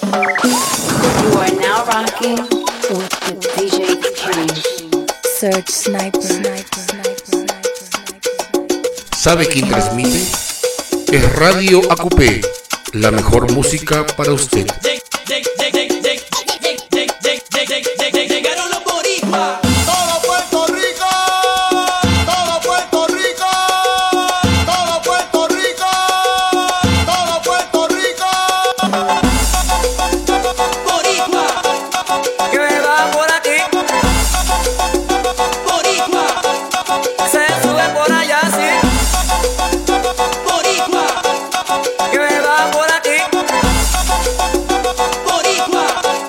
You are now rocking with the DJ King. Search Sniper. ¿Sabe quién transmite? Es Radio AQP, la mejor música para usted. Llegaron los boricuas. Todo Puerto Rico, todo Puerto Rico, todo Puerto Rico, todo Puerto Rico. Boricua, Que me va por aquí, boricua, se sube por allá, sí. boricua, Que me va por aquí boricua.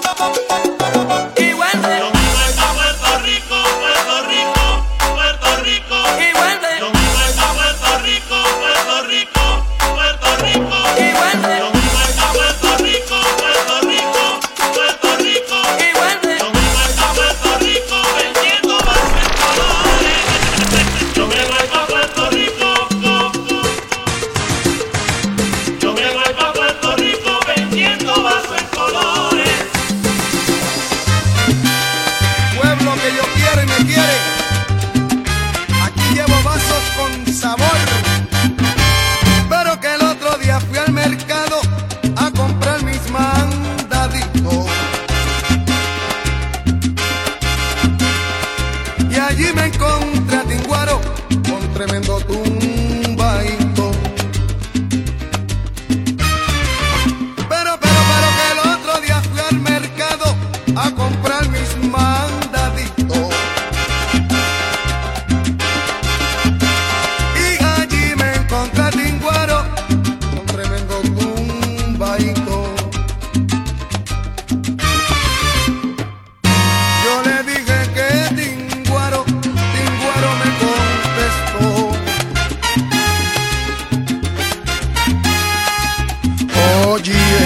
y vuelve, Yo me voy pa' Puerto Rico, Puerto Rico, Puerto Rico. y vuelve, Yo me voy pa' Puerto Rico, Puerto Rico, Puerto Rico. y vuelve, Yo me voy pa' Puerto Rico, Puerto Rico, Puerto Rico. y vuelve. Yo me voy pa' Puerto Rico vendiendo vasos en colores. Yo me voy pa' Puerto Rico. Yo me voy pa' Puerto Rico vendiendo vasos en colores. Pueblo que yo quiero y me quiere. Aquí llevo vasos con sabor. Pero que el otro día fui al mercado a comprar mis mandaditos. Y allí me encontré a Tinguaro con tremendo tumbaito. Pero que el otro día fui al mercado a comprar mis mandaditos. Y allí me encontré a Tinguaro con tremendo tumbaito. Yo le dije que Tinguaro me contestó. Oye,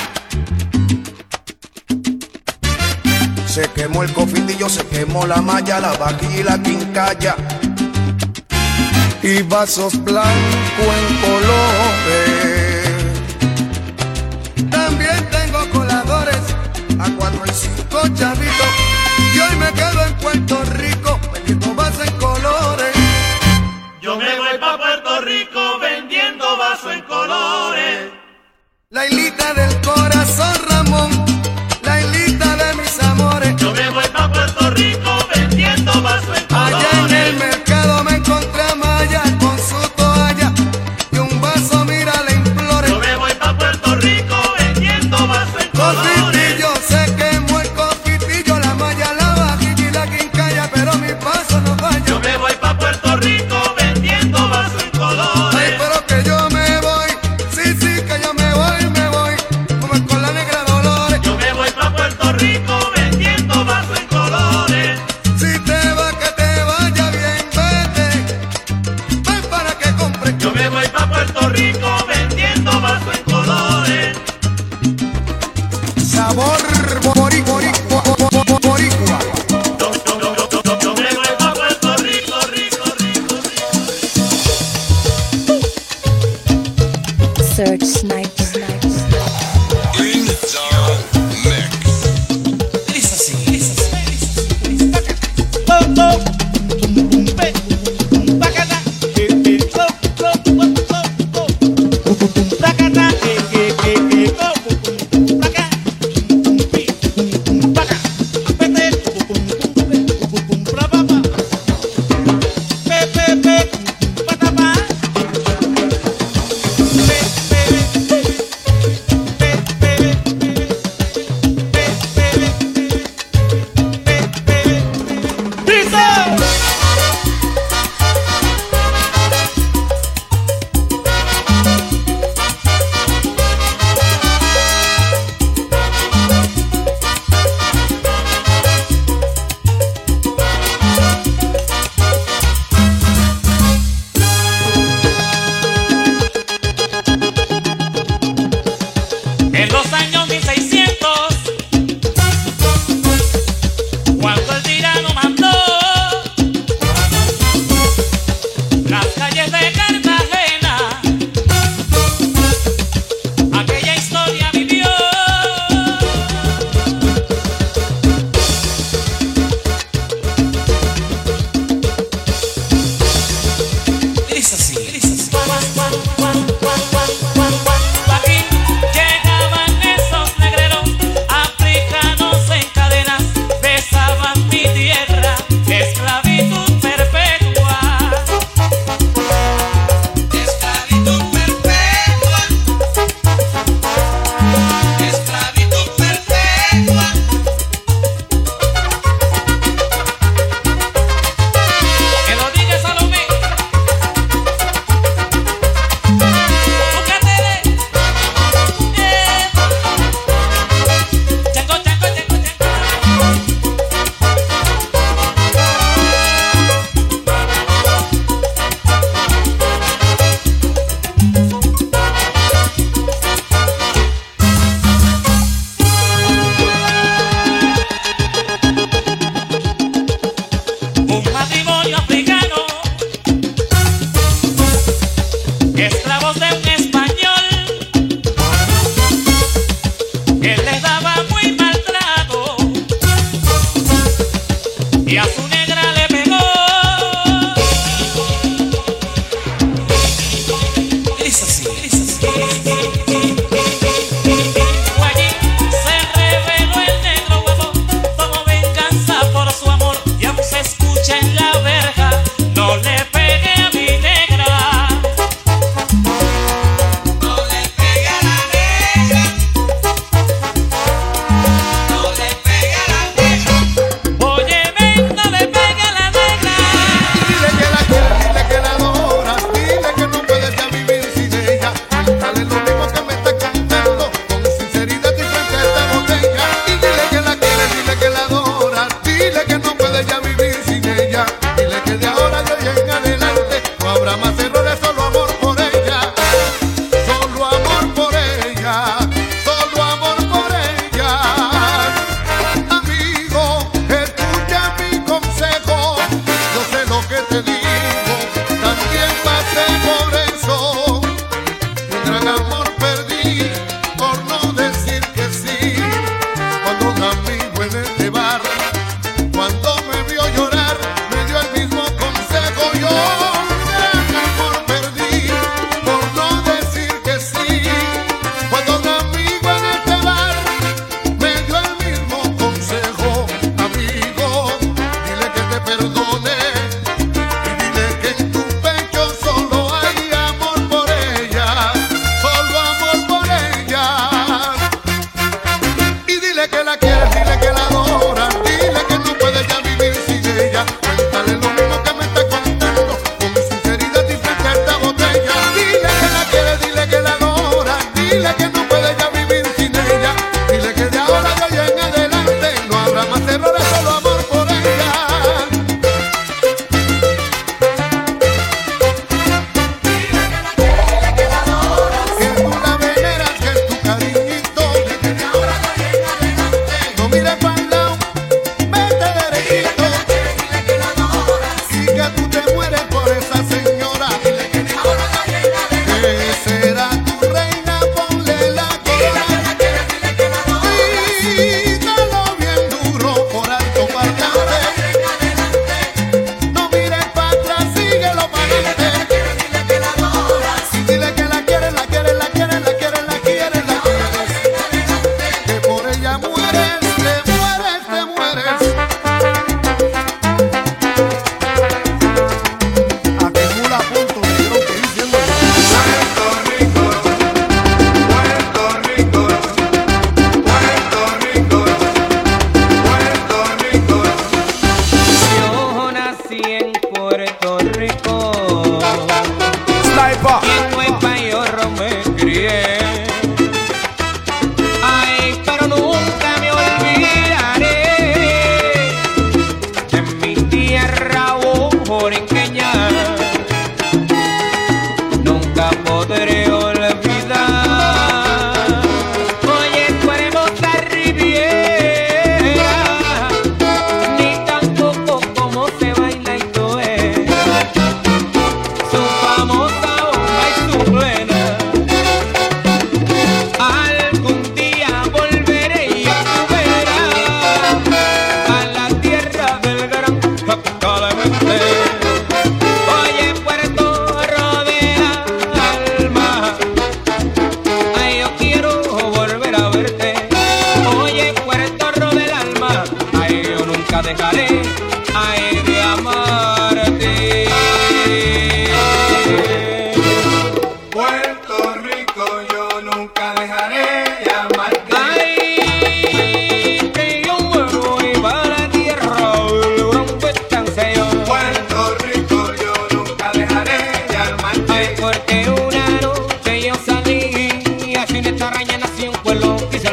se quemó el cofitillo, se quemó la malla, la vaquilla y la quincalla. Y vasos blancos en colores. También tengo coladores a 4 y 5 chavitos. Y hoy me quedo en Puerto Rico vendiendo vasos en colores. Yo me voy pa' Puerto Rico vendiendo vasos en colores. La islita del corazón, Ramón, la islita de mis amores. Yo me voy pa' Puerto Rico vendiendo vasos en colores. Allá en el mercado me encontré a Maya con su toalla y un vaso, mira, le imploré. Yo me voy pa' Puerto Rico vendiendo vasos en colores. Cofitillo, se quemó el cofitillo, la malla, la vajilla y la quincalla, pero mi paso no falla. Yo me voy pa' Puerto Rico vendiendo vasos en Ay, colores. pero que yo me voy, sí, que yo me voy, como con la negra Dolores. Yo me voy pa' Puerto Rico vendiendo vasos en colores. Si te va, que te vaya bien, vete, ven para que compre. Yo me voy pa' Puerto Rico vendiendo vasos en colores. Sabor boricua. Yo me voy pa' Puerto Rico, Rico. Search Sniper. Aquella historia vivió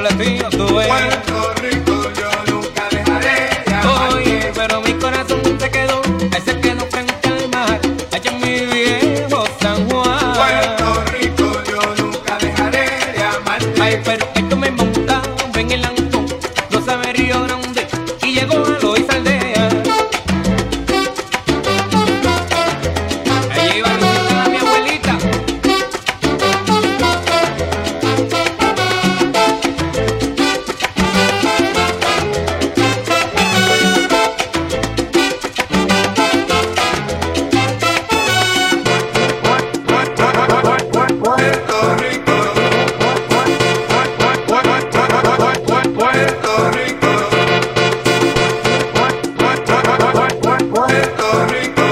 pueblecito tú ves. Puerto Rico yo nunca dejaré de amarte. Oye, pero mi corazón se quedó, ahí se quedó frente al mar, allá en mi viejo San Juan. Puerto Rico yo nunca dejaré de amarte. Ay, pero esto me montaba en el Antón, no sabe Río Grande, y llegó a Loíza Aldea. Allí iba a visitar a mi abuelita. Puerto Rico, Puerto Rico, Puerto Rico,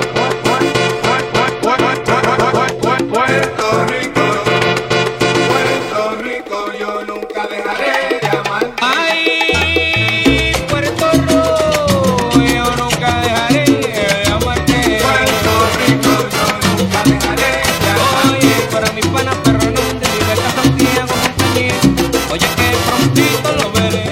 Puerto Rico, yo nunca dejaré de amarte. Ay, Puerto Rico, yo nunca dejaré de amarte. Puerto Rico, yo nunca dejaré de amarte. Oye, para mis panas perrones de Libertad Santiago Montañés, oye que prontito lo veré.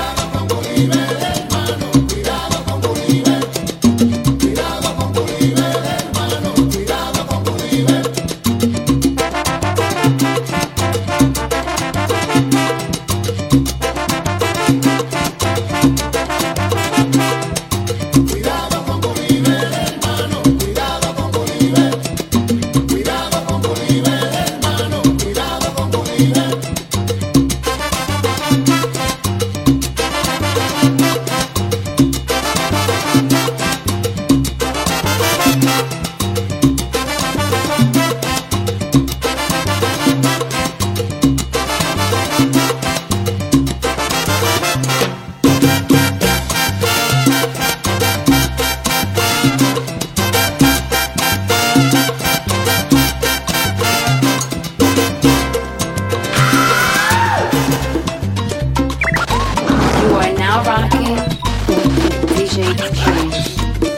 You are now rocking with DJ Trace.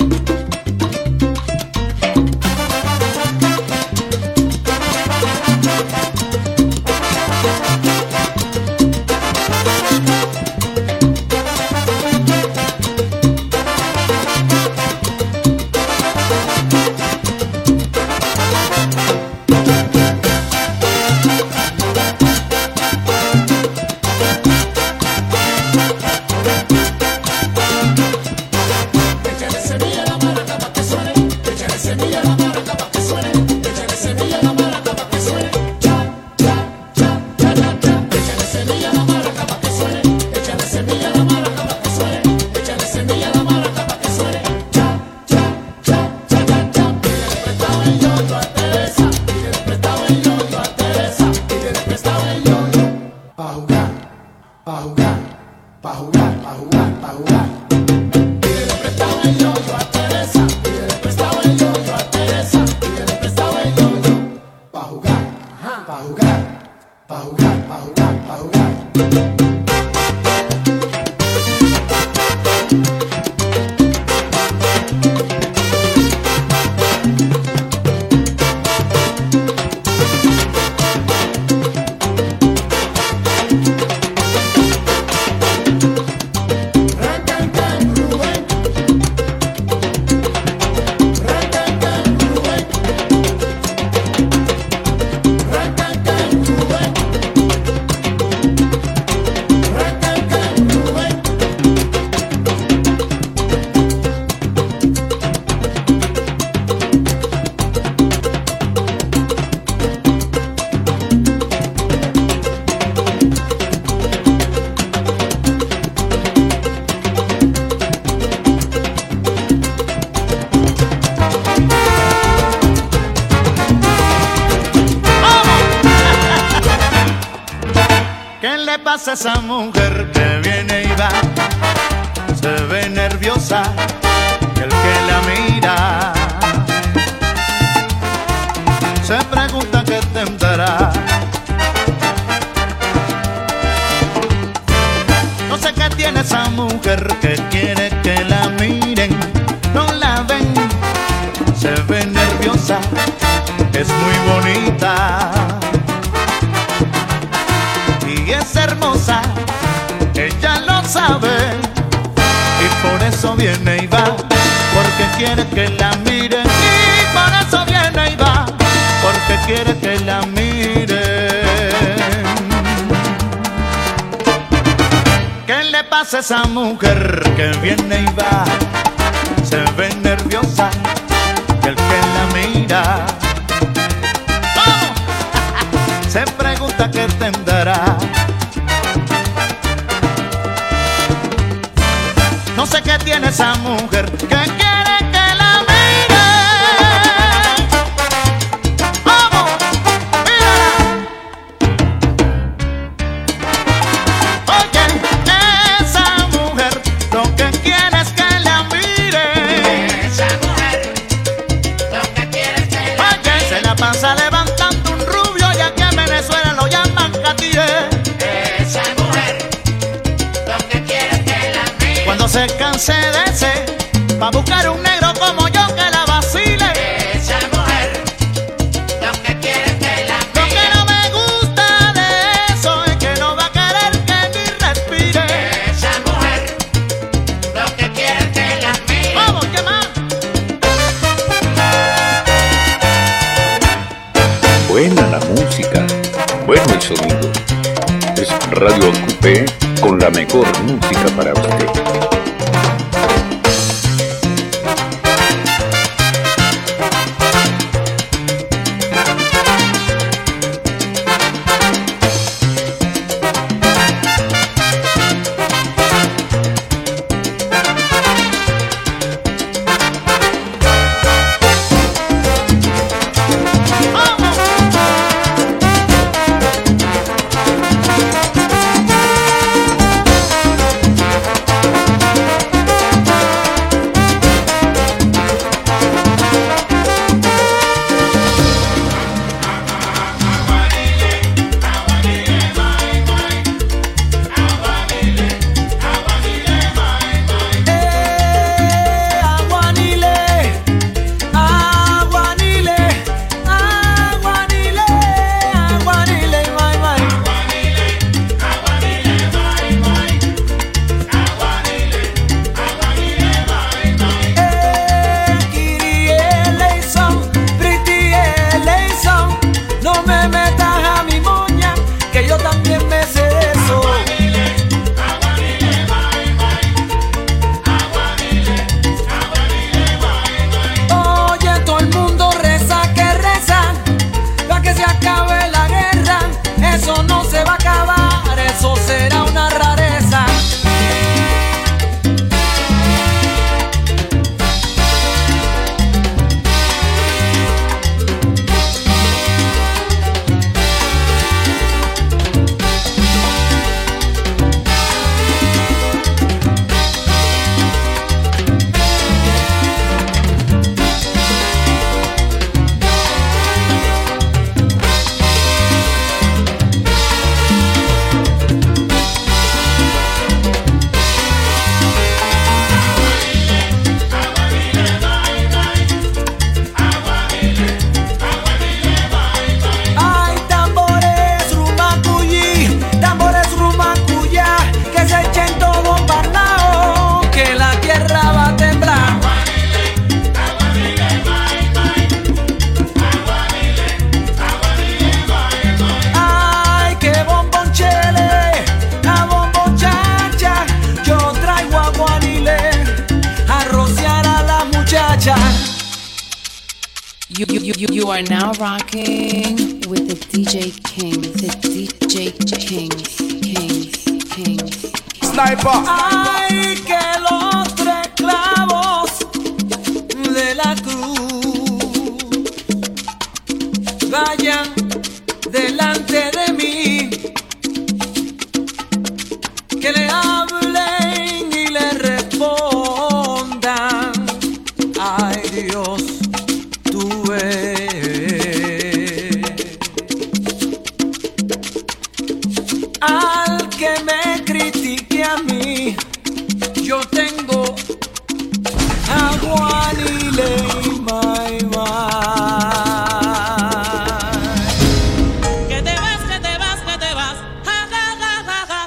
pasa a esa mujer que viene y va? Se ve nerviosa y el que la mira se pregunta qué tendrá. No sé qué tiene esa mujer que quiere que la miren, no la ven, se ve nerviosa, es muy bonita y es hermosa. hermosa, ella lo sabe y por eso viene y va, porque quiere que la miren. Y por eso viene y va, porque quiere que la miren. ¿Qué le pasa a esa mujer que viene y va? Se ve nerviosa y el que la mira se pregunta qué tendrá. No sé qué tiene esa mujer que quiere que la mire. ¡Vamos! ¡Mírala! Oye, esa mujer lo que quiere es que la mire. Esa mujer lo que quiere es que la Oye, se la pasa levantando un rubio y aquí en Venezuela lo llaman catire. Esa mujer lo que quiere es que la mire. Cuando se canse de ese, va a buscar un negro como yo que la vacile. Esa mujer lo que quiere es que la Lo mire. que no me gusta de eso es que no va a querer que ni respire. Esa mujer lo que quiere es que la mire. Vamos, ¿qué más? Buena la música, bueno el sonido. Es Radio Acupé con la mejor música para usted. You are now rocking with the DJ King, the DJ King. Sniper. Ay, que los tres clavos de la cruz vayan delante de mí, que le hablen y le respondan. Ay, Dios, tú ves. Al que me critique a mí, yo tengo a Guanile y Mai Mai. Que te vas, que te vas, que te vas. Ja, ja, ja, ja, ja.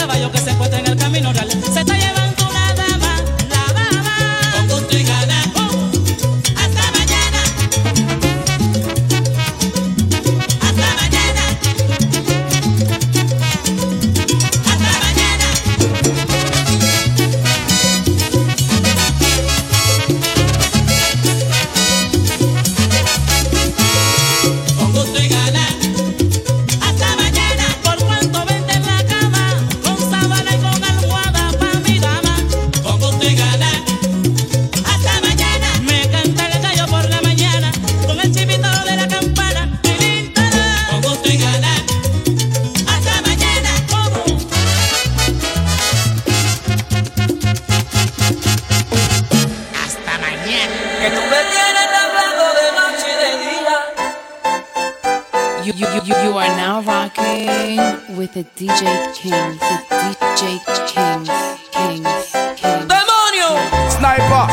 caballo que se encuentra en el camino real. Se está llevando una dama, la dama. Con gusto y gana. Hasta mañana. Hasta mañana. Hasta mañana. Con gusto y gana. Hasta mañana. Por cuanto vende en la cama, con sábana y con almohada pa' mi dama. Con gusto y gana. Hasta mañana. Me canta el gallo por la mañana, con el chivito de la campana. Tilintara. Con gusto y gana. Hasta mañana. ¿Cómo? Hasta mañana. Que tú me tienes hablando de noche y de día. You are now rocking with the DJ Kings, the DJ Kings. ¡Demonio! Sniper.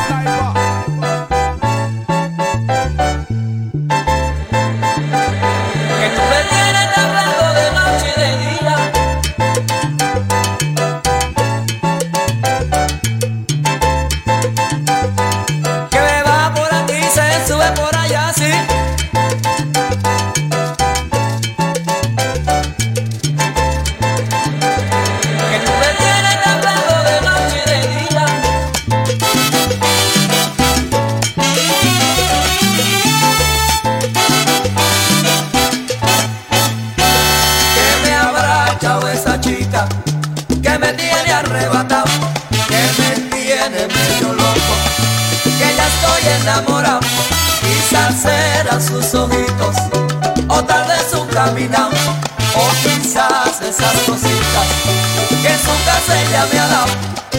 Que tú me tienes hablando de noche y de día. Que me va por aquí, se sube por allá, sí. Que tú me tienes hablando de noche y de día. Que me habrá echado esa chica que me tiene arrebatado, que me tiene medio loco, que ya estoy enamorado. Quizás serán sus ojitos, o tal vez su caminado, o quizás esas cositas que en su casa ella me ha dado.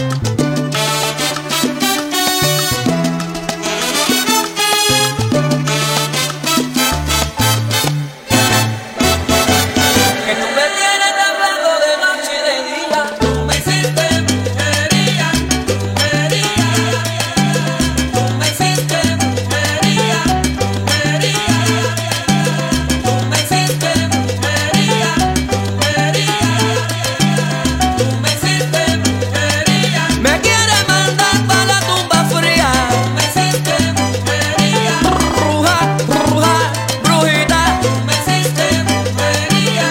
Que tú me tienes hablando de noche y de día. Tú me hiciste brujería, brujería. Tú me hiciste brujería, brujería. Tú me hiciste brujería, brujería. Tú me hiciste brujería. Me quieres mandar pa' la tumba fría. Tú me hiciste brujería. Bruja, bruja, brujita. Tú me hiciste brujería.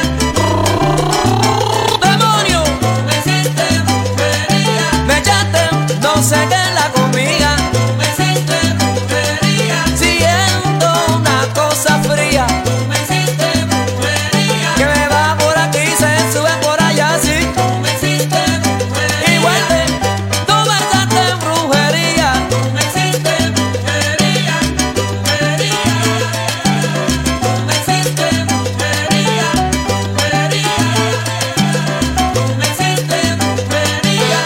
¡Demonio! Tú me hiciste brujería. Me echaste no sé qué en la comida. Tú me hiciste brujería. Siento una cosa fría. Tú me hiciste brujería. Que me va por aquí, se sube por allá, sí. Tú me hiciste brujería. Y vuelve, tú me echaste brujería. Tú me hiciste brujería. Brujería. Tú me hiciste brujería. Brujería. Tú me hiciste brujería.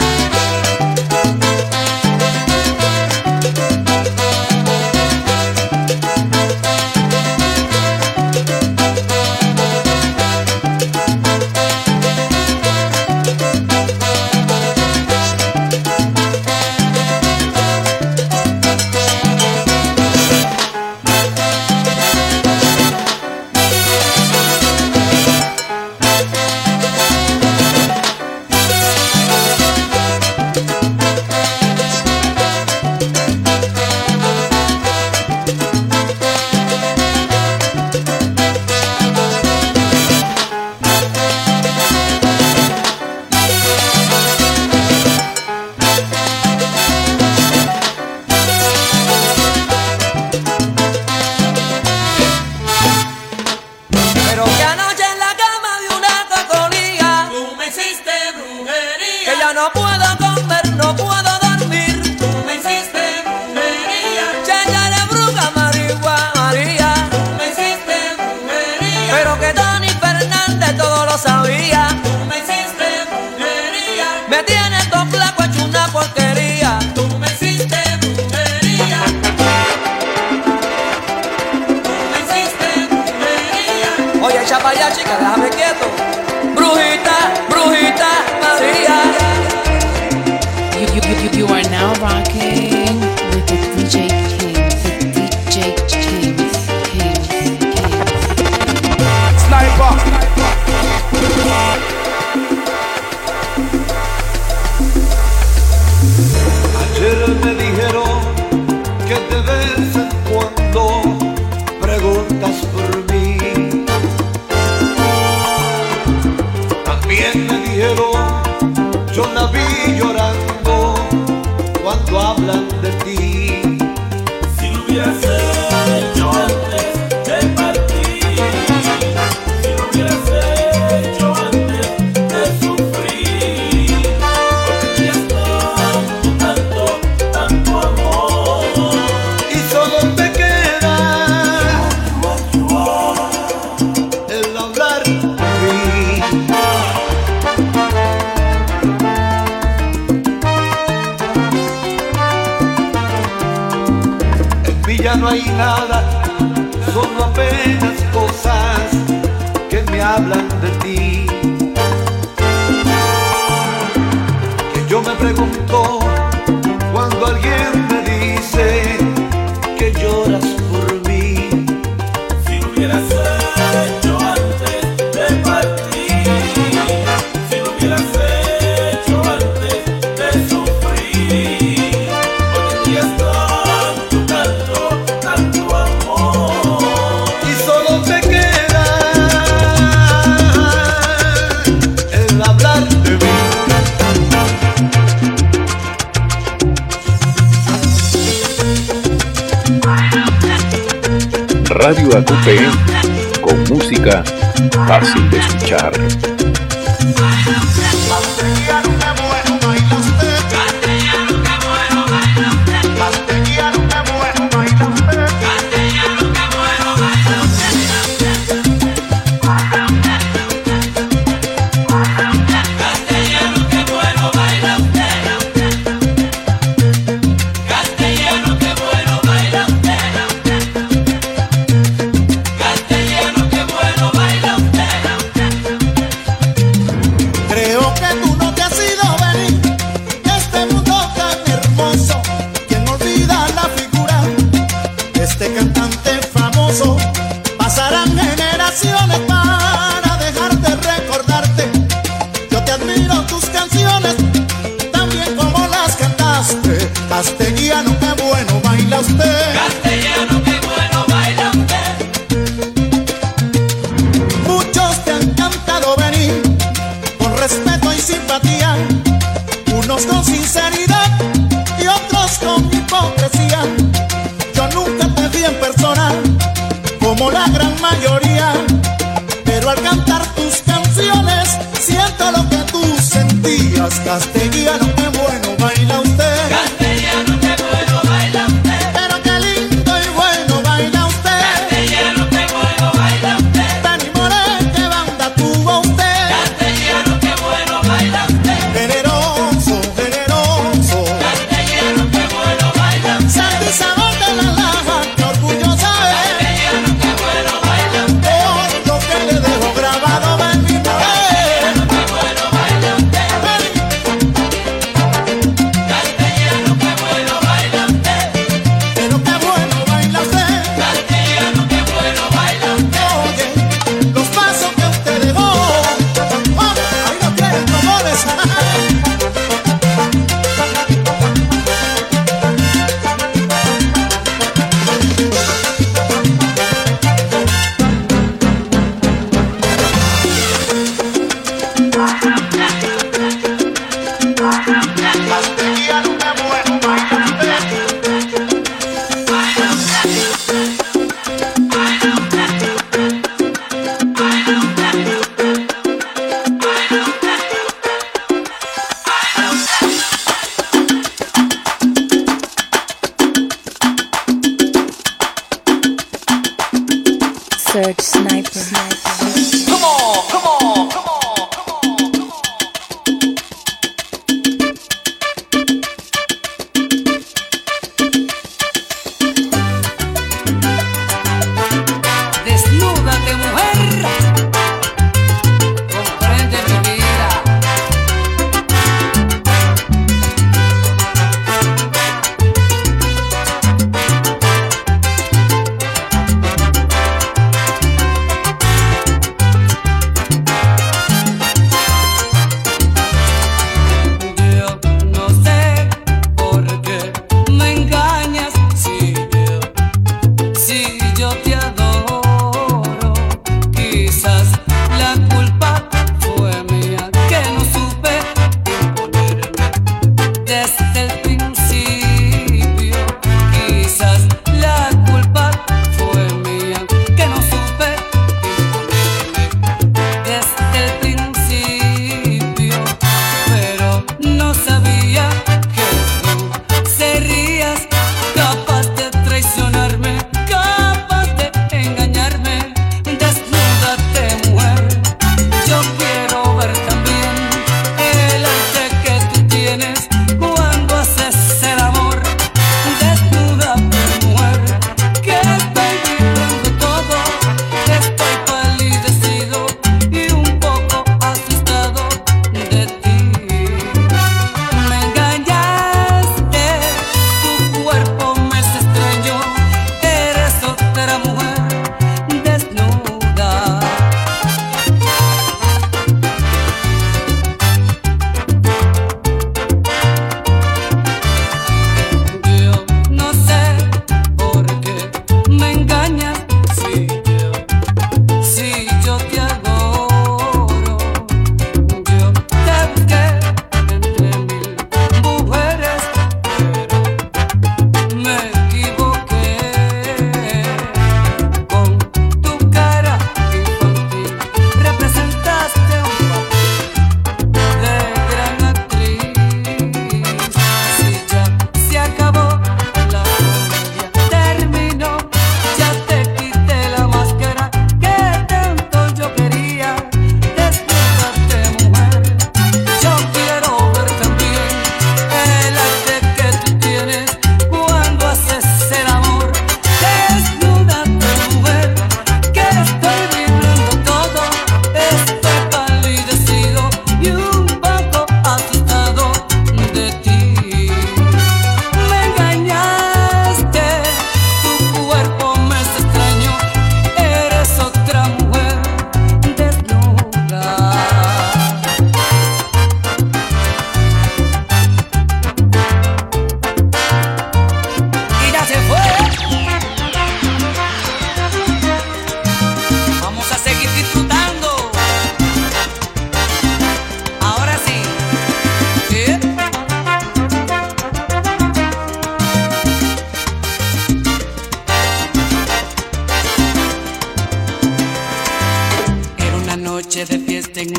Pero que anoche en la cama de una cocolía. Tú me hiciste brujería. Que ya no puedo comer, no puedo dormir. Tú me hiciste brujería. Checha de bruja, María. Tú me hiciste brujería. Pero que Tony Fernández todo lo sabía. Tú me hiciste brujería. Me tienes todo flaco hecho una porquería. Tú me hiciste brujería. Tú me hiciste brujería. Oye, echa pa' allá, chica, déjame quieto. Brujita, brujita, María. cielo yo la vi llorando cuando hablan de ti. Si lo hubieras hecho antes de partir, si lo hubieras hecho antes de sufrir, porque tienes tanto amor, y solo te queda el hablar de mí. En mí ya no hay nada, solo apenas cosas que me hablan de ti. Que yo me pregunto cuando alguien me dice que lloras por mí. si lo hubieras hecho antes de partir, si lo hubieras hecho antes de sufrir, porque tienes tanto amor, Y solo te queda el hablar de mí. Radio AQP, con música fácil de escuchar. Creo que tú no te has ido venir de este mundo tan hermoso. ¿Quién olvida la figura de este cantante famoso? Pasarán generaciones para dejar de recordarte. Yo te admiro tus canciones, también como las cantaste. Castellano, qué bueno baila usted. Castellano, qué bueno baila usted. Muchos te han cantado venir con respeto y simpatía, unos con sinceridad y otros con hipocresía. Yo nunca te vi en persona como la gran mayoría, pero al cantar tus canciones siento lo que tú sentías. Castellano, qué bueno baila usted. Castellano, qué bueno baila usted. Pero qué lindo y bueno baila usted. Castellano, qué bueno baila usted. Dani Morel, qué banda tuvo usted. Castellano, qué bueno baila usted. Generoso, generoso. Castellano, qué bueno baila usted. Sal y sabor de la laja, qué orgullosa es. Castellano, qué bueno baila usted. Por lo que le dejo grabado en mi mente. Qué bueno baila usted. Castellano, qué bueno baila usted. Pero qué bueno baila usted. Castellano, qué bueno baila usted. Oye, los pasos que usted dejó. Oh, ahí no quieren rumores. Castellano, qué bueno baila usted. Search Sniper. Come on, come on, come on, come on. Desnúdate, mujer. Comprende mi vida.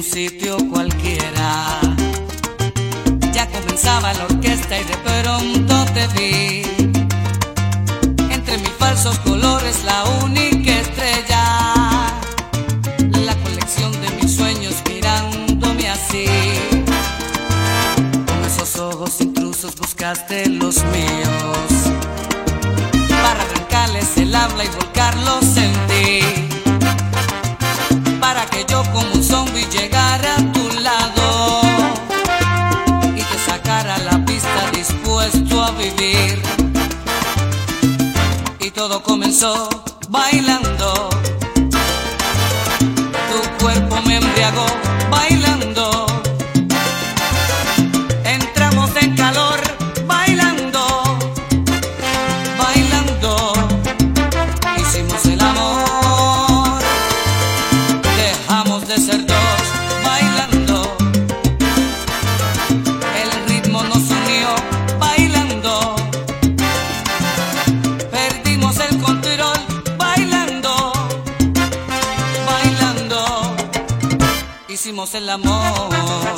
sitio cualquiera. Ya comenzaba la orquesta y de pronto te vi. Entre mis falsos colores la única estrella, la colección de mis sueños mirándome así. Con esos ojos intrusos buscaste los míos, para arrancarles el habla y volcarlos en ti, para que yo como un zombie llegara a tu lado y te sacara a la pista dispuesto a vivir. Y todo comenzó bailando, tu cuerpo me embriagó bailando, entramos en calor bailando, bailando, hicimos el amor, dejamos de ser dos bailando, el ritmo nos unió bailando, perdimos el control bailando, bailando, hicimos el amor.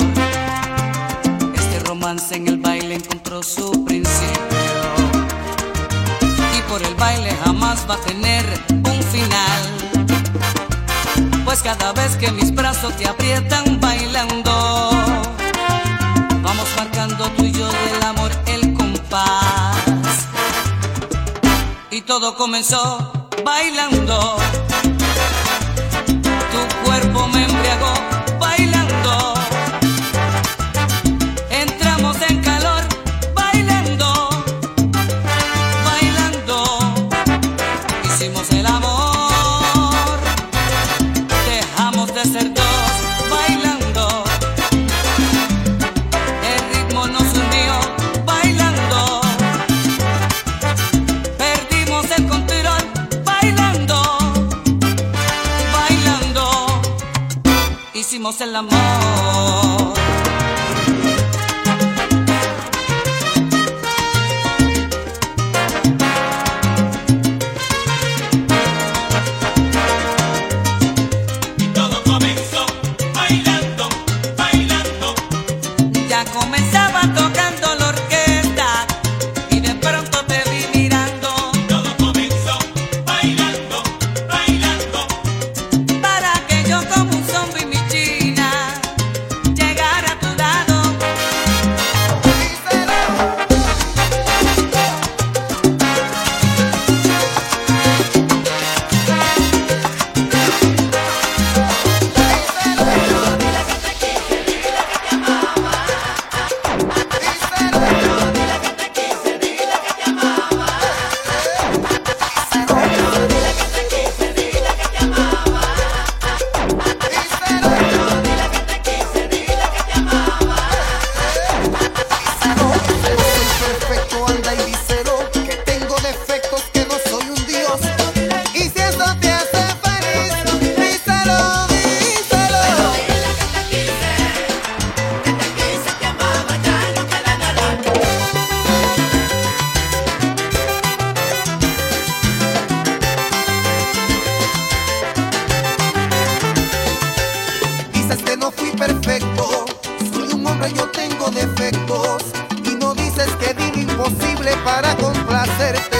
Este romance en el baile encontró su principio y por el baile jamás va a tener un final, pues cada vez que mis brazos te aprietan bailando, vamos marcando tú y yo del amor el compás. Y todo comenzó bailando, tu cuerpo me embriagó bailando, entramos en calor bailando, bailando, hicimos el amor, dejamos de ser dos bailando, el ritmo nos unió bailando, perdimos el control bailando, bailando, hicimos el amor. Y todo comenzó bailando, bailando. Ya comenzaba tocando la orquesta y de pronto te vi mirando, Todo comenzó bailando, bailando. para que yo como un zombie mi china llegara a tu lado. Perfecto, anda y díselo, que tengo defectos, que no soy un dios. Y si eso te hace feliz, díselo, díselo. Dices que no fui perfecto, soy un hombre, yo tengo defectos. Y no dices que di lo imposible para complacerte.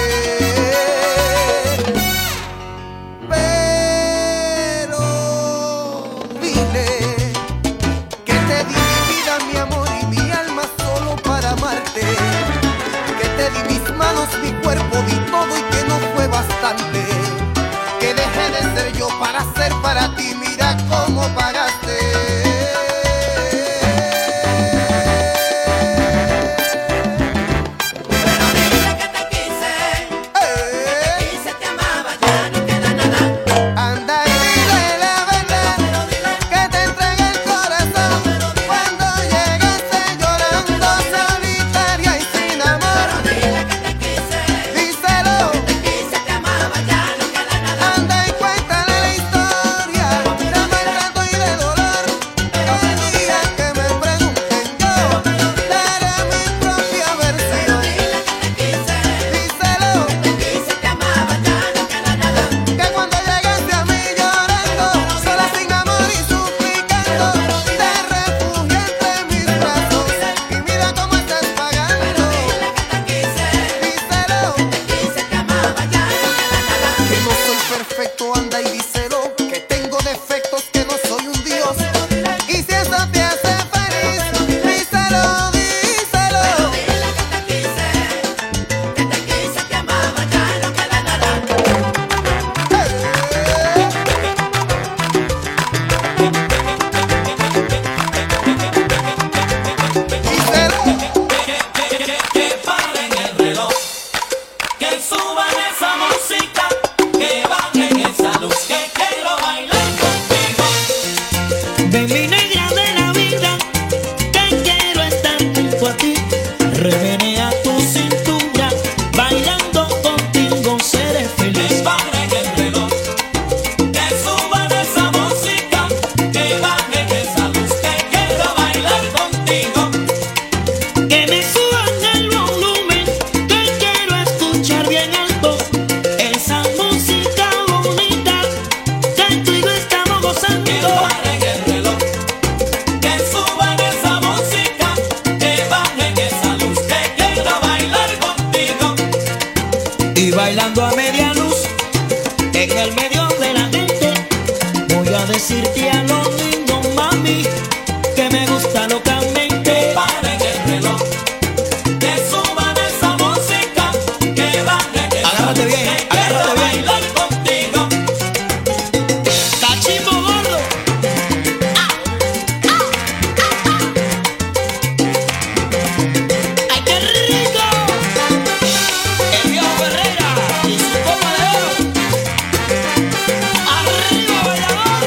Pero dile que te di mi vida, mi amor y mi alma solo para amarte. Que te di mis manos, mi cuerpo, di todo y que no fue bastante. Que dejé de ser yo para ser para ti, mira cómo pagaste. Anda y dile la verdad, que te entregue el corazón. Cuando llegaste llorando solitaria y sin amor, díselo. Anda y cuéntale la historia. ya locamente. Paren el reloj, que suban esa música, que baje, que agárrate bien, agárrate bien. Bailar contigo. Cachimbo gordo. ¡Ay, qué rico! El viejo Herrera y su copa de oro. ¡Arriba, bailador!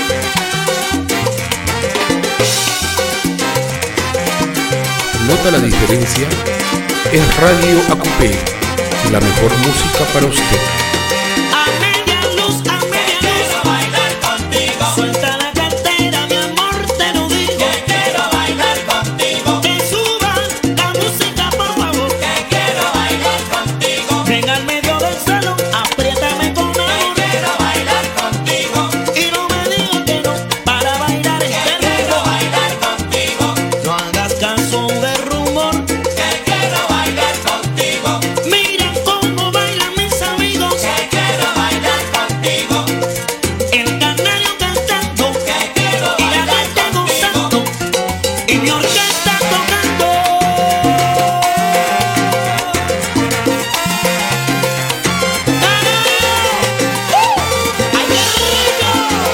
¿Nota la diferencia? Es Radio AQP, la mejor música para usted. A media luz, quiero bailar contigo. Suelta la cartera, mi amor, te lo digo. Que quiero bailar contigo. Que suban la música, por favor. Que quiero bailar contigo. Ven al medio del salón, apriétame con amor. Que quiero bailar contigo. Y no me digas que no, para bailar este ritmo. Que quiero bailar contigo. No hagas caso de rumor. Que quiero bailar contigo. Mira cómo bailan mis amigos. Que quiero bailar contigo. El canario cantando. Que quiero bailar contigo. Y mi orquesta tocando. ¡Ay, qué rico!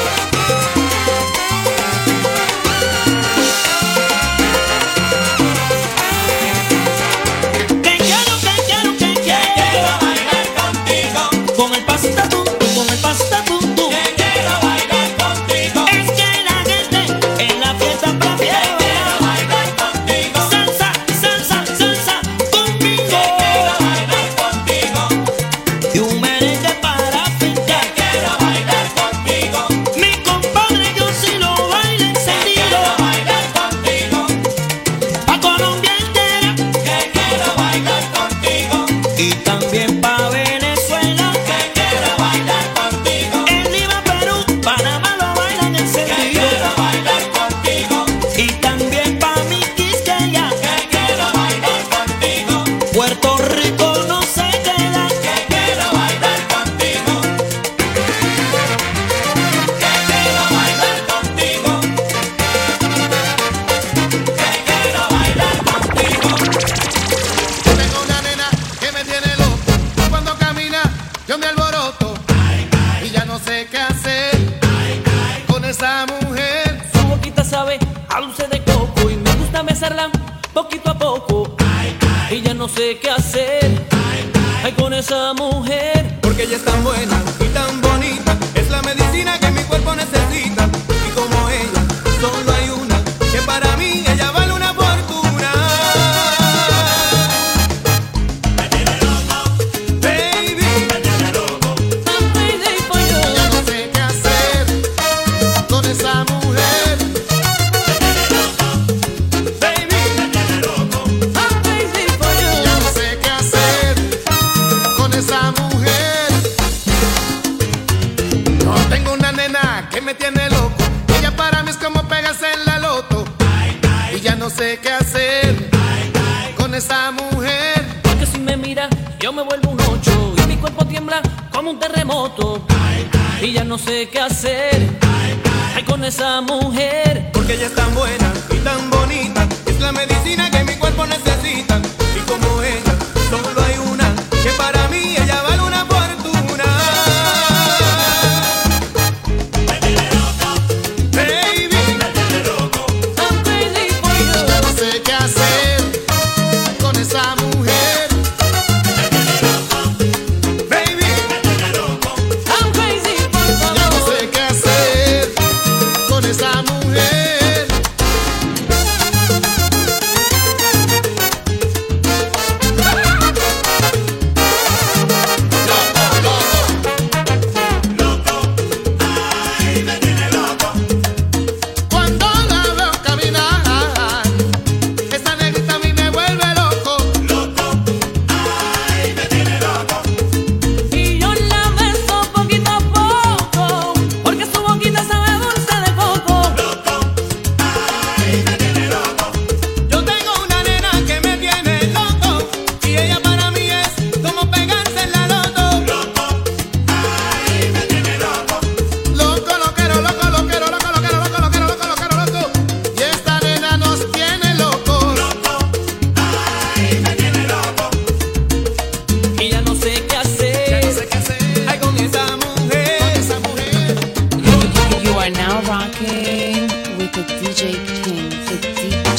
Que quiero bailar contigo. Con el pasapunto, con el pasapunto. Que quiero bailar contigo. Es que la gente en la fiesta prefiere. Que quiero bailar contigo. Salsa, salsa, salsa conmigo. Que quiero bailar contigo. Y un merengue para fincar. Que quiero bailar contigo. Mi compadre yo sí lo bailo encendido. Que quiero bailar contigo. Pa' Colombia entera. Que quiero bailar contigo. Y también pa' Venezuela. Que quiero bailar contigo. En Lima, Perú, Panamá lo bailan encendido. Que quiero bailar contigo. Y también pa' mi Quisqueya. Que quiero bailar contigo. Puerto Rico no se queda. Que quiero bailar contigo. Que quiero bailar contigo. Que quiero bailar contigo. Yo tengo una nena que me tiene loco. Cuando camina yo me alboroto. Y ya no sé qué hacer con esa mujer. Su boquita sabe a dulce de coco y me gusta besarla poquito a poco. Y ya no sé qué hacer ay, con esa mujer. Porque ella es tan buena y tan bonita, es la medicina que mi cuerpo necesita. Y como ella, solo hay una, que para mí ella vale una fortuna. Me tiene loco, baby, me tiene loco. I'm crazy for you. Ya no sé qué hacer con esa mujer. Me tiene loco, baby, me tiene loco. I'm crazy for you. Ya no sé qué hacer con esa mujer. No tengo una nena que me tiene loco. Ella para mí es como pegarse en la loto. Y ya no sé qué hacer con esa mujer. Porque si me mira yo me vuelvo un 8 y mi cuerpo tiembla como un terremoto. Y ya no sé qué hacer ay, con esa mujer. Porque ella es tan buena y tan bonita, es la medicina que mi cuerpo necesita. Y como ella, solo hay una, que para mí ella vale una fortuna. Me tiene loco, baby, me tiene loco. I'm crazy for you. Ya no sé qué hacer con esa mujer. Me tiene loco, baby, me tiene loco. I'm crazy for you. Ya no sé qué hacer con esa mujer.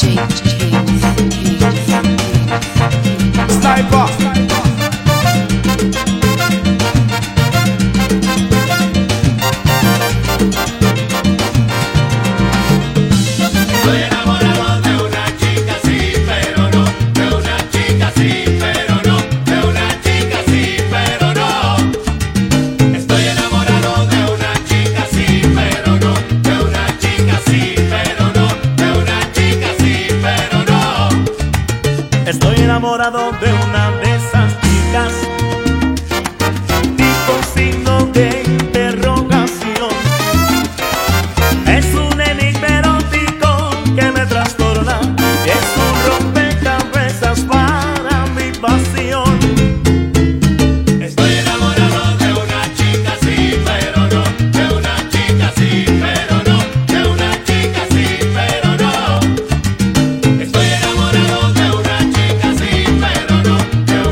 Sniper. Estoy enamorado de una chica sí, pero no, de una chica sí, pero no, de una chica sí, pero no. Estoy enamorado de una chica sí, pero no, de una chica sí, pero no, de una chica sí, pero no. Estoy enamorado de una de esas chicas, tipo signo de interrogación. Es un enigma erótico que me trastorna y es un rompecabezas para mi pasión. Estoy enamorado de una chica sí, pero no, de una chica sí, pero no, de una chica sí, pero no. Estoy enamorado de una chica sí, pero no, de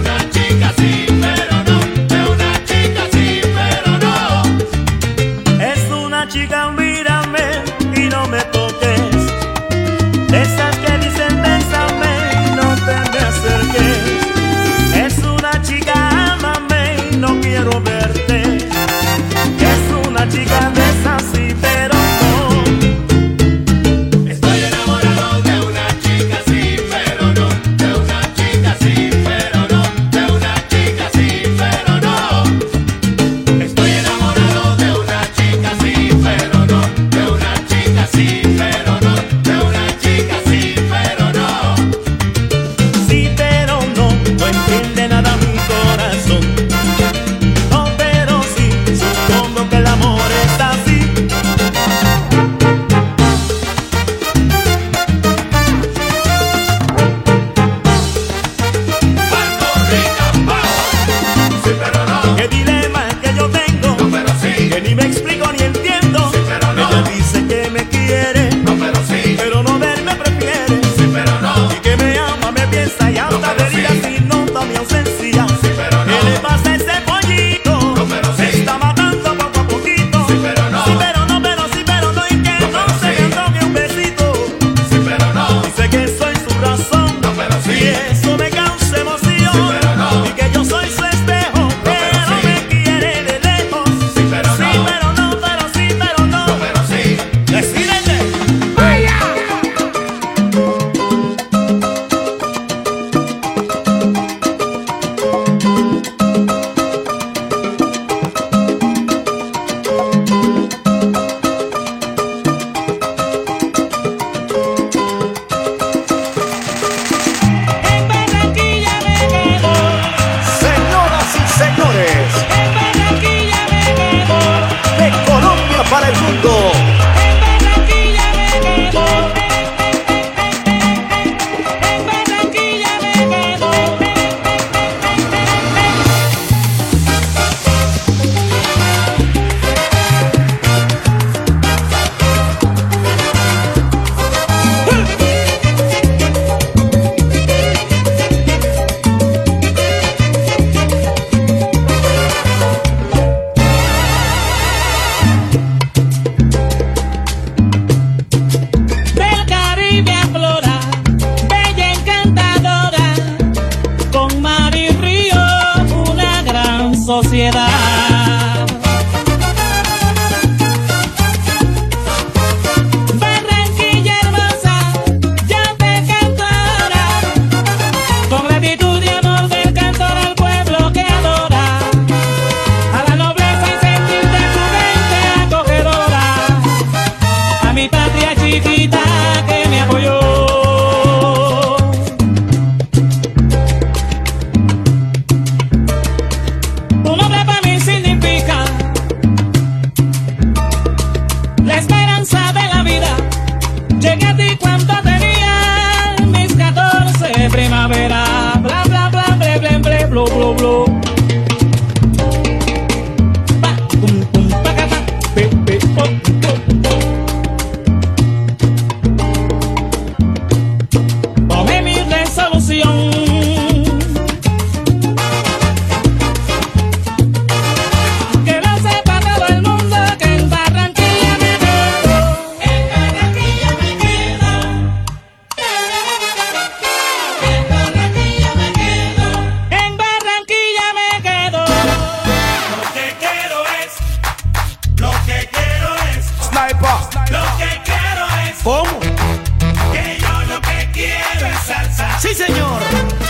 Sí, señor.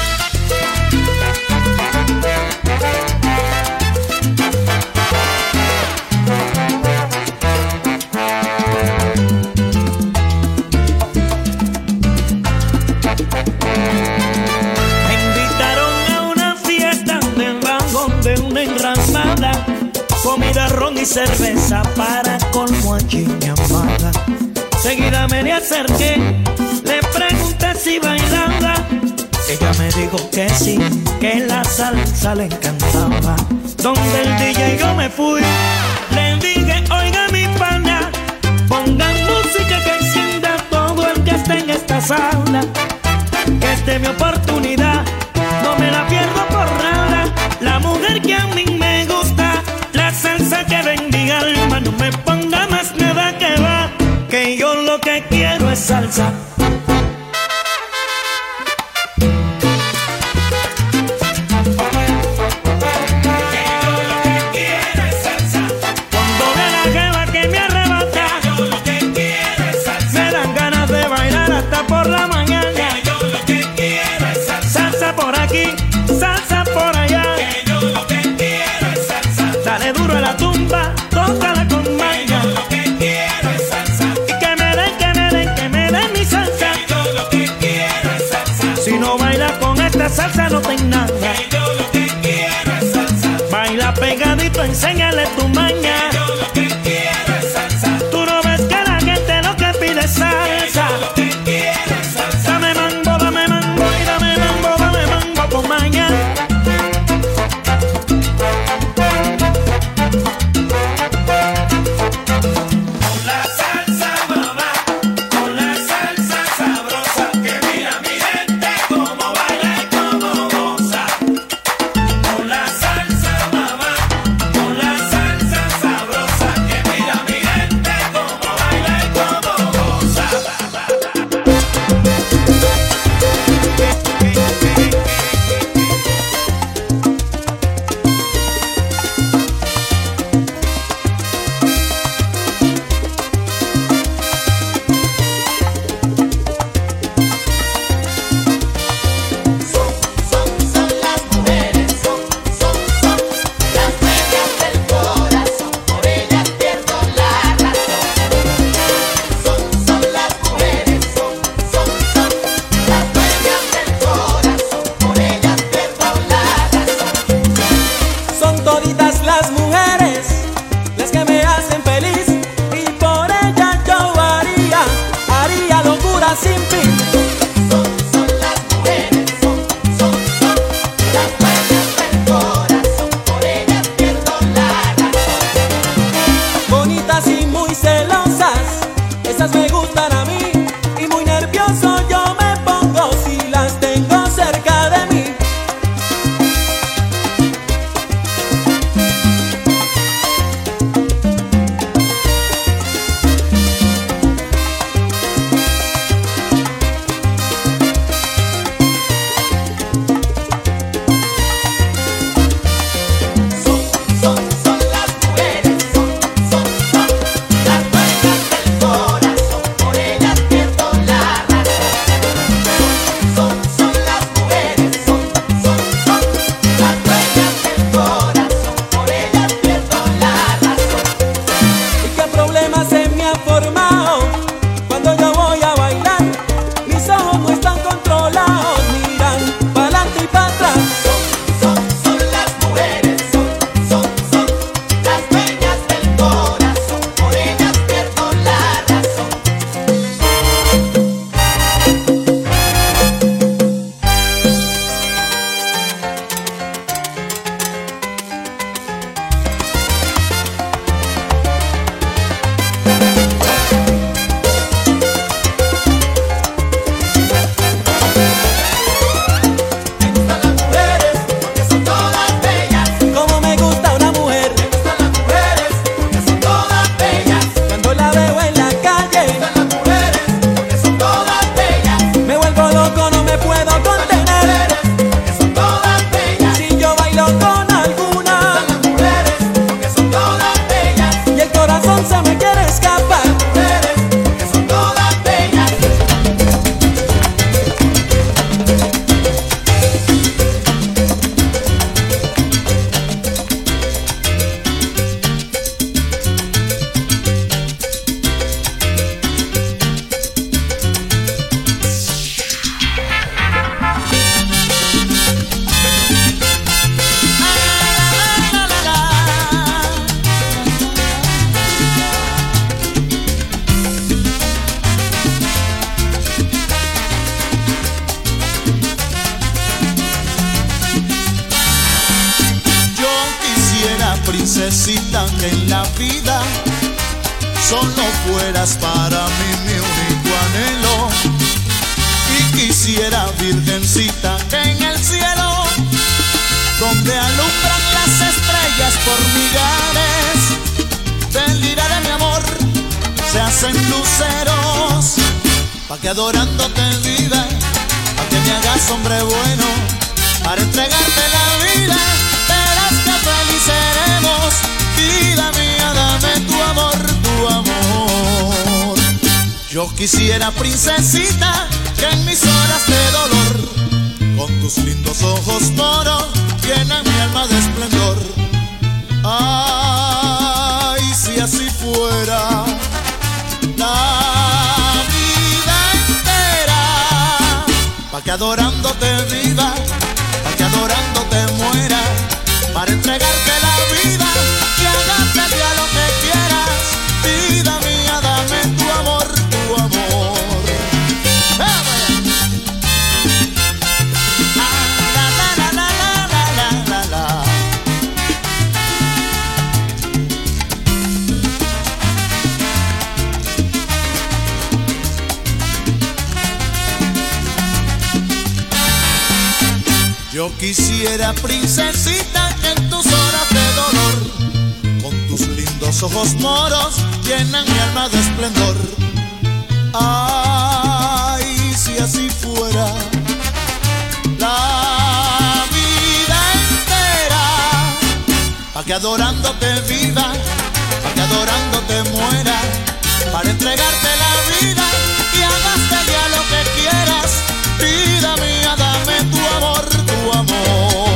Me invitaron a una fiesta del vagón de una enramada, comida, ron y cerveza para colmo allí mi amada. Seguida me le acerqué, le pregunté si bailaba. Ella me dijo que sí, que la salsa le encantaba. Donde el DJ yo me fui, le dije, oiga mi pana, pongan música que encienda todo el que esté en esta sala. Que esta es mi oportunidad, no me la pierdo por nada. La mujer que a mí me gusta, la salsa que bendiga alma. No me ponga más nada que va, que yo lo que quiero es salsa. Por la mañana, que yo lo que quiero es salsa. Salsa por aquí, salsa por allá, que yo lo que quiero es salsa. Dale duro a la tumba, tócala con maña, que yo lo que quiero es salsa. Y que me den, que me den, que me den mi salsa, que yo lo que quiero es salsa. Si no bailas con esta salsa no ten nada, que yo lo que quiero es salsa. Baila pegadito, enséñale tu maña, que yo lo que quiero es salsa. Tú no ves que la gente lo que pide es salsa. princesita, que en la vida solo fueras para mí mi único anhelo. Y quisiera, virgencita, que en el cielo, donde alumbran las estrellas por millares, del lira de mi amor se hacen luceros, pa' que adorándote viva, pa' que me hagas hombre bueno, para entregarte la vida. Verás que feliz seremos, vida mía, dame tu amor, tu amor. Yo quisiera, princesita, que en mis horas de dolor, con tus lindos ojos moros, llenan mi alma de esplendor. Ay, si así fuera la vida entera, pa' que adorándote viva, pa' que adorándote muera, para entregarte la vida y hagarte a lo que quieras. Vida mía, dame tu amor, tu amor. Yo quisiera, princesita, que en tus horas de dolor, con tus lindos ojos moros, llenan mi alma de esplendor. Ay, si así fuera la vida entera, pa' que adorándote viva, pa' que adorándote muera, para entregarte la vida y hagaste ya lo que quieras. Vida mía, dame tu amor, tu amor.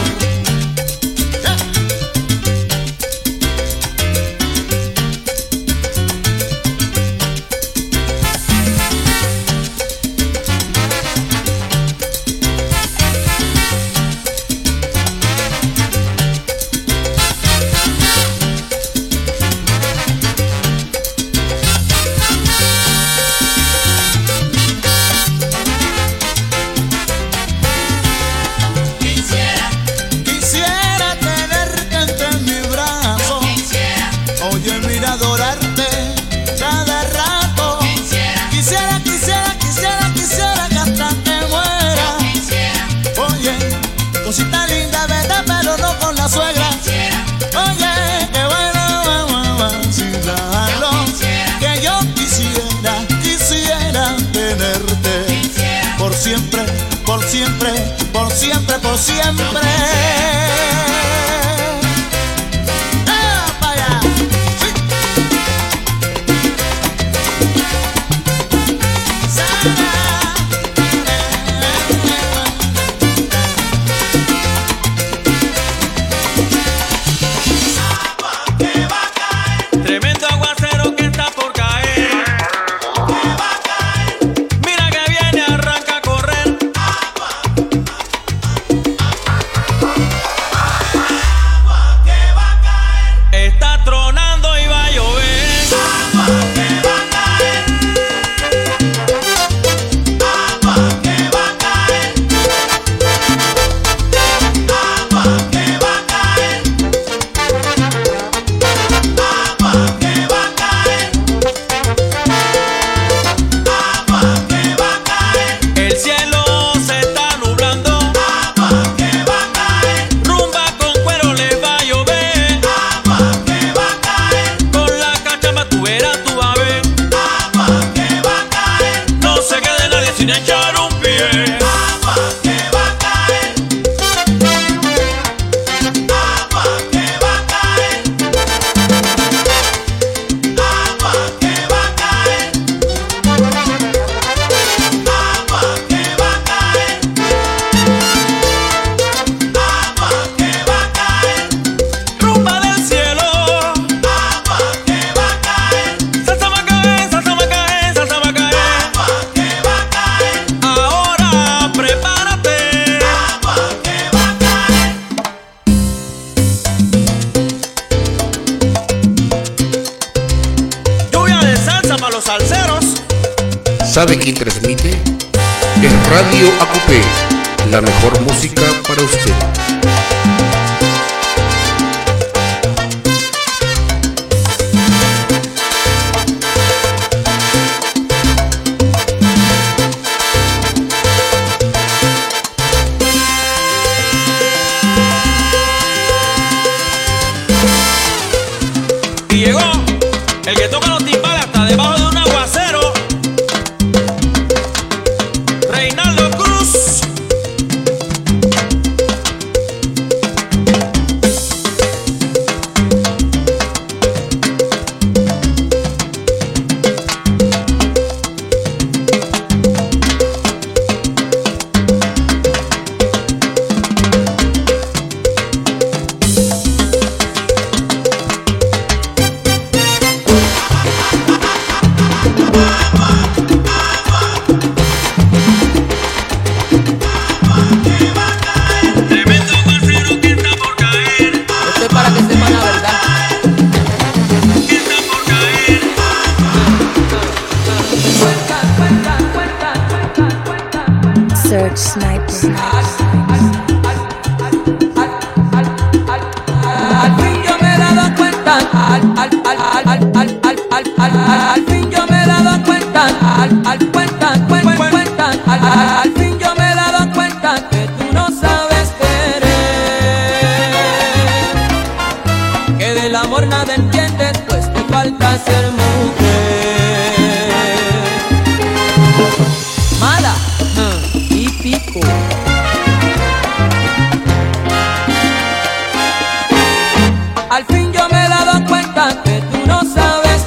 Cosita linda, vete, pero no con la suegra. Oye, qué bueno, vacilarlo. Que yo quisiera tenerte por siempre, por siempre, por siempre, por siempre. ¿Sabe quién transmite? En Radio ACUPE, la mejor música para usted. El que toca los timbales hasta debajo de un aguacero. Reinaldo Cruz. Search Sniper. Al fin yo me he dado cuenta, al fin yo me he dado cuenta, al fin yo me he dado cuenta que tú no sabes querer, que del amor nada entiendes, pues te falta ser mujer. Mala y pico. Al fin yo me he dado cuenta que tú no sabes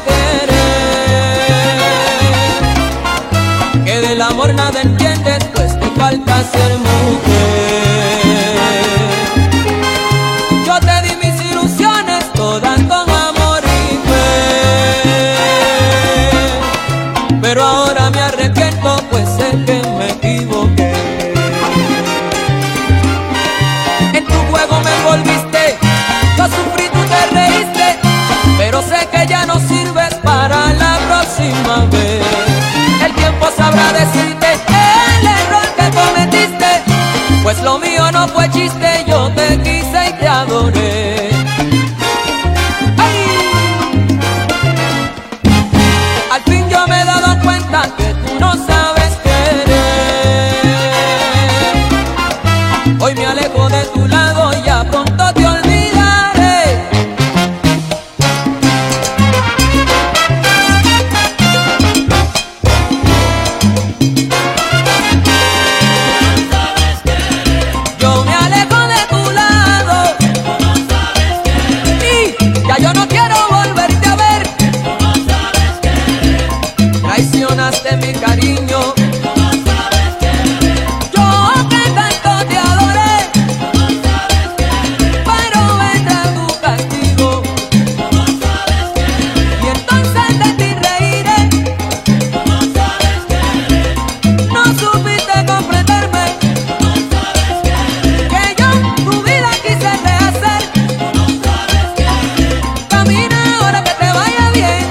querer, que del amor nada entiendes, pues te falta ser mujer. Yo te di mis ilusiones todas con amor y fe, pero ahora me arrepiento, pues sé que me equivoqué. En tu juego me envolviste, yo sufrí, tú te reíste, pero sé que ya no sirves para la próxima vez. El tiempo sabrá decirte el error que cometiste, pues lo mío no fue chiste, yo te quise y te adoré. ¡Ay! Al fin yo me he dado cuenta que tú no sabes querer. Hoy me alejo de tu lado y ya pronto te olvidaré. Yo me alejo de tu lado y ya yo no quiero volverte a ver. Traicionaste mi cariño, yo que tanto te adoré, pero vendrá tu castigo y entonces de ti reiré. No supiste comprenderme, que yo tu vida quise rehacer. Camina ahora que te vaya bien,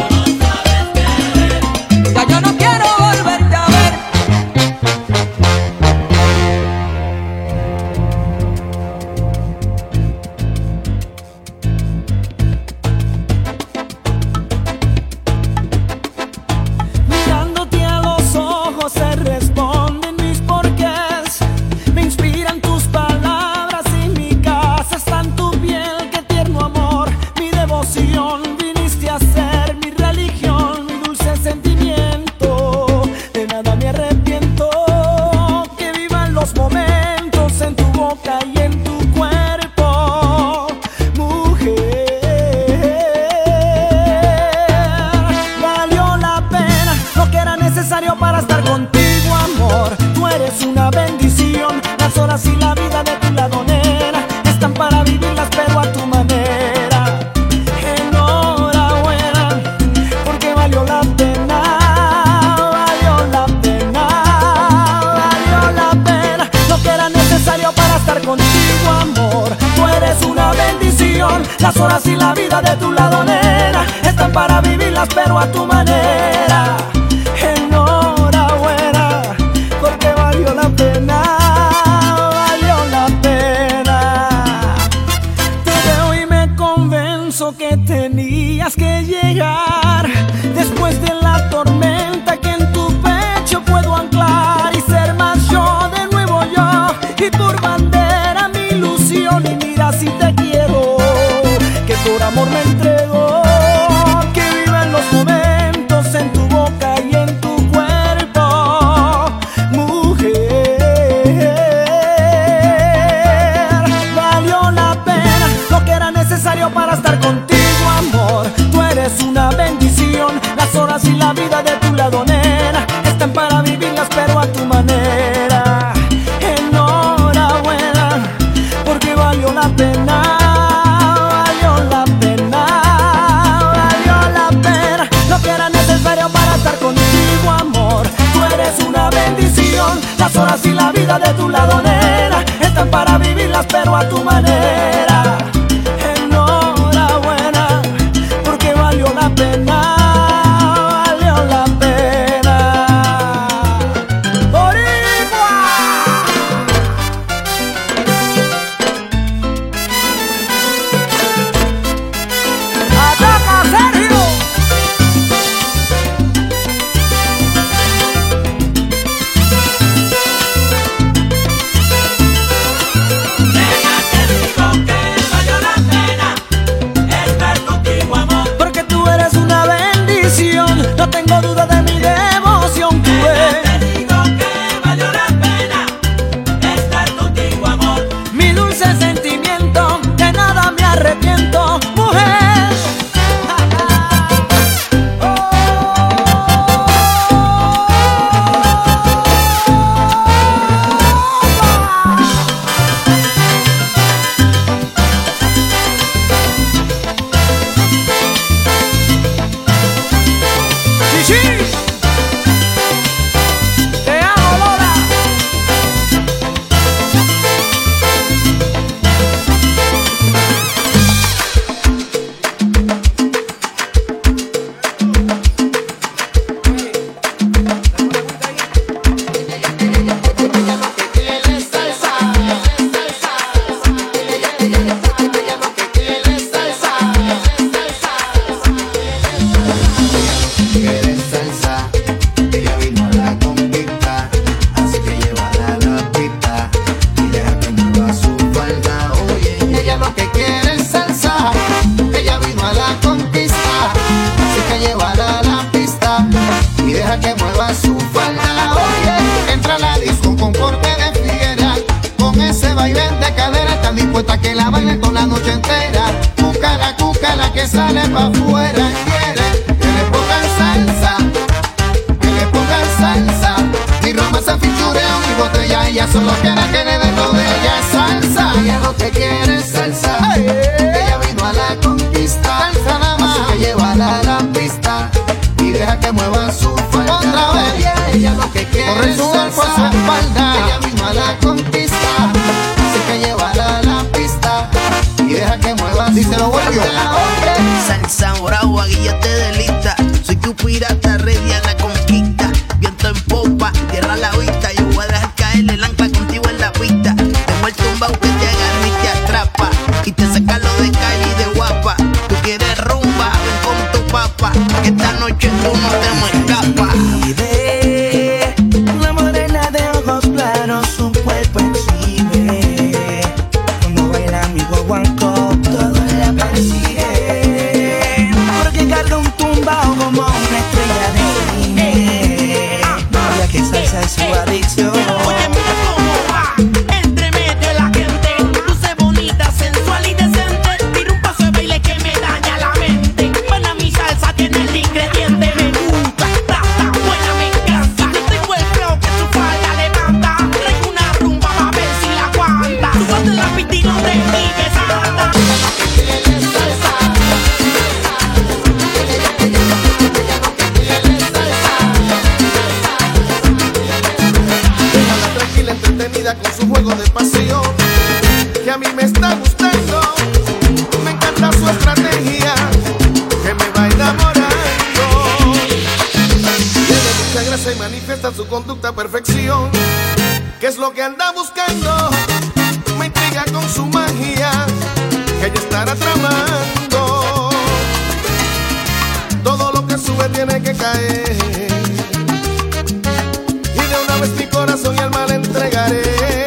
ya yo no quiero volverte a ver. Mirándote a los ojos se responden mis porqués. Me inspiran tus palabras y mi casa está en tu piel. Qué tierno amor, mi devoción. Viniste a ser mi religión, mi dulce sentimiento. De nada me arrepiento. Que vivan los momentos en tu boca y en tu cuerpo, mujer. Valió la pena lo que era necesario para estar contigo, amor. Tú eres una bendición. Las horas y la vida de tu lado, nena, están para vivirlas pero a tu manera. Enhorabuena, porque valió la pena, valió la pena, valió la pena lo que era necesario para estar contigo, amor. Tú eres una bendición. Las horas y la vida de tu lado, nena, están para vivirlas pero a tu manera. Enhorabuena, porque valió la pena, valió la pena. Te veo y me convenzo que tenías que llegar después de la tormenta, que en tu pecho puedo anclar y ser más yo, de nuevo yo, y por bandera mi ilusión. Y mira si te quiero, que por amor me entrego, que Las horas y la vida de tu lado, nena, están para vivirlas pero a tu manera. Enhorabuena, porque valió la pena. No tengo duda de mi devoción, tú ves. Te digo que valió la pena estar contigo, amor. Mi dulce sentimiento, de nada me arrepiento, mujer. Que la bailen toda la noche entera. Cúcala que sale pa' afuera. Quiere que le pongan salsa, que le pongan salsa. Ni romance, fichureo, ni botella. Ella solo quiere que le den lo de ella salsa. Ella lo que quiere es salsa. Ella vino a la conquista. Salsa nada más. Así que llévala a la pista y deja que mueva su falda. Otra vez. Ella lo que quiere es salsa. Por su espalda. Ella vino a la conquista. Así que llévala a la pista y deja que mueva. Si se lo vuelve salsa brava, guillate de lista. Soy tu pirata, ready a la conquista. Viento en popa, tierra a la vista. Yo voy a dejar caer el ancla contigo en la pista. Tengo el tumbao que te agarra y te atrapa y te saca lo de calle y de guapa. Tú quieres rumba, ven con tu papá, que esta noche tú no te me escapas. Y ve una morena de ojos claros, su cuerpo exhibe. Cuando baila mi guaguancó, todo la persigue. Porque carga un tumbao como una estrella de cine. Ya que salsa es su adicción. Oye, mira cómo va, entremete la gente. Luce bonita, sensual y decente. Tira un paso de baile que me daña la mente. Buena mi salsa, tiene el ingrediente. Me gusta, está buena, me encanta. Yo tengo el flow que tu falda levanta. Traigo una rumba pa' ver si la aguanta. Tú vas de la pista y no te digas nada. Tranquila, entretenida con su juego de pasión, que a mí me está gustando. Me encanta su estrategia, que me va enamorando. Tiene mucha gracia y manifiesta su conducta a perfección. ¿Qué es lo que anda buscando? Me intriga con su magia, que ella estará tramando. Todo lo que sube tiene que caer. Y de una vez mi corazón y alma le entregaré.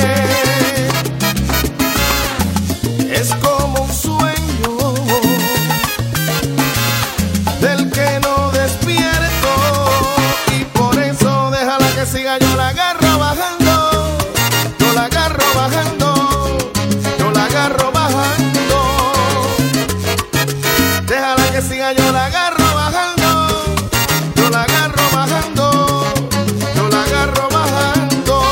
Es como un sueño del que no despierto, y por eso déjala que siga. Yo la agarro bajando, yo la agarro bajando, yo la agarro bajando. Déjala que siga, yo la agarro bajando, yo la agarro bajando, yo la agarro bajando.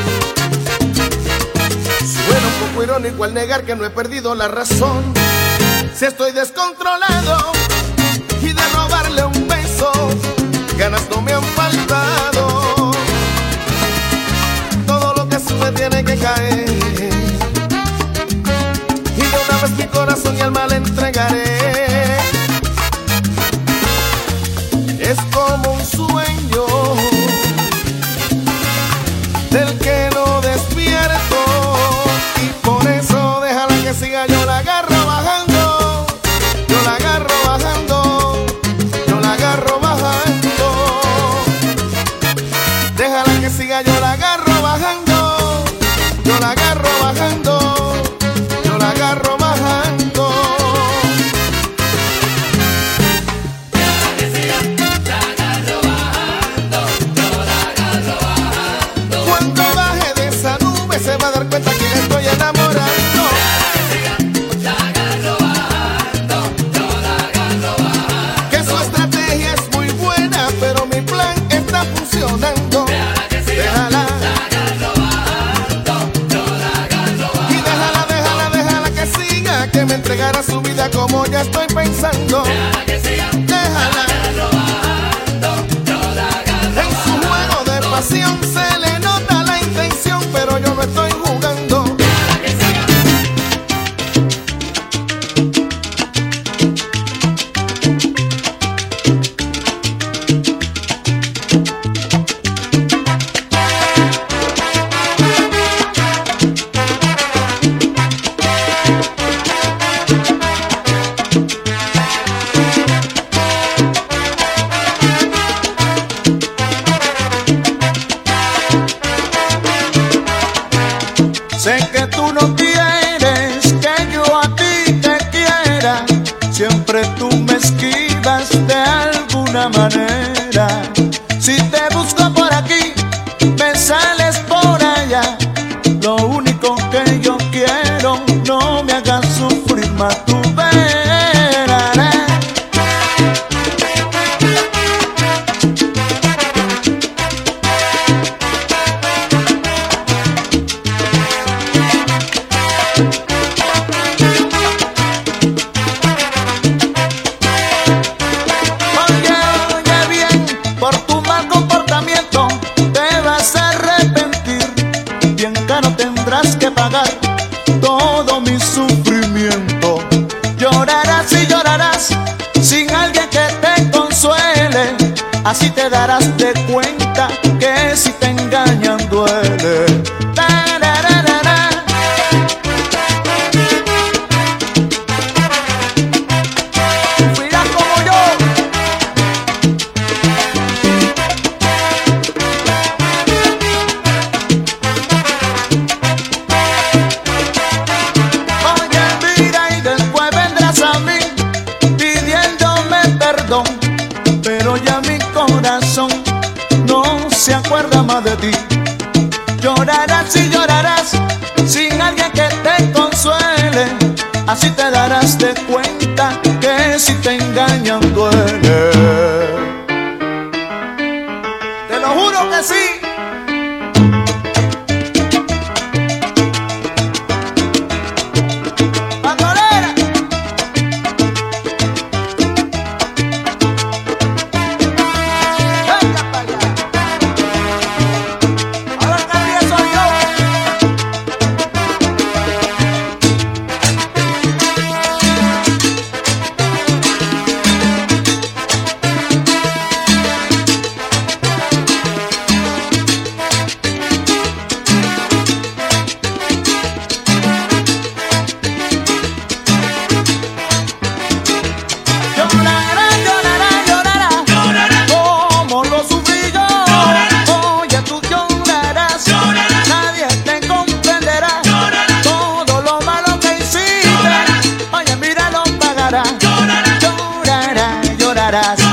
Suena un poco irónico al negar que no he perdido la razón, Si estoy descontrolado y de robarle un beso, ganas no me han faltado. Todo lo que sube tiene que caer, y de una vez mi corazón y alma le entregaré. Es como un sueño del que no despierto, y por eso déjala que siga, yo la agarro bajando, yo la agarro bajando, yo la agarro bajando. Déjala que siga, yo la agarro bajando, yo la agarro bajando, yo la agarro bajando. Cuando baje de esa nube se va a dar cuenta que le estoy enamorando. Que su estrategia es muy buena, pero mi plan está funcionando. Déjala. Y déjala que siga, que me entregará su vida como ya estoy pensando. Déjala. En su juego de pasión se le nota la intención, pero yo no estoy jugando. Sé que tú no quieres que yo a ti te quiera, siempre tú me esquivas de alguna manera. Si te busco por aquí, me sales por allá. Lo único que yo quiero, no me hagas sufrir más, tú verás. Oye bien, por tu mal comportamiento te vas a arrepentir. Bien caro tendrás que pagar todo mi sufrimiento. Llorarás y llorarás sin alguien que te consuele. Así te darás de cuenta que si te engañan duele. Tarararara. Sufrirás como yo. Oye, mira, y después vendrás a mí pidiéndome perdón, pero ya mi corazón no se acuerda más de ti. Llorarás y llorarás sin alguien que te consuele. Así te darás de cuenta que si te engañan duele. Te lo juro que sí. Bandolera. Venga para allá. Ahora el que ríe soy yo. Llorará, llorará, llorará, como lo sufrí yo. Oye, tú llorarás, nadie te comprenderá. Todo lo malo que hiciste, oye, mira, lo pagarás. Llorarás, llorarás.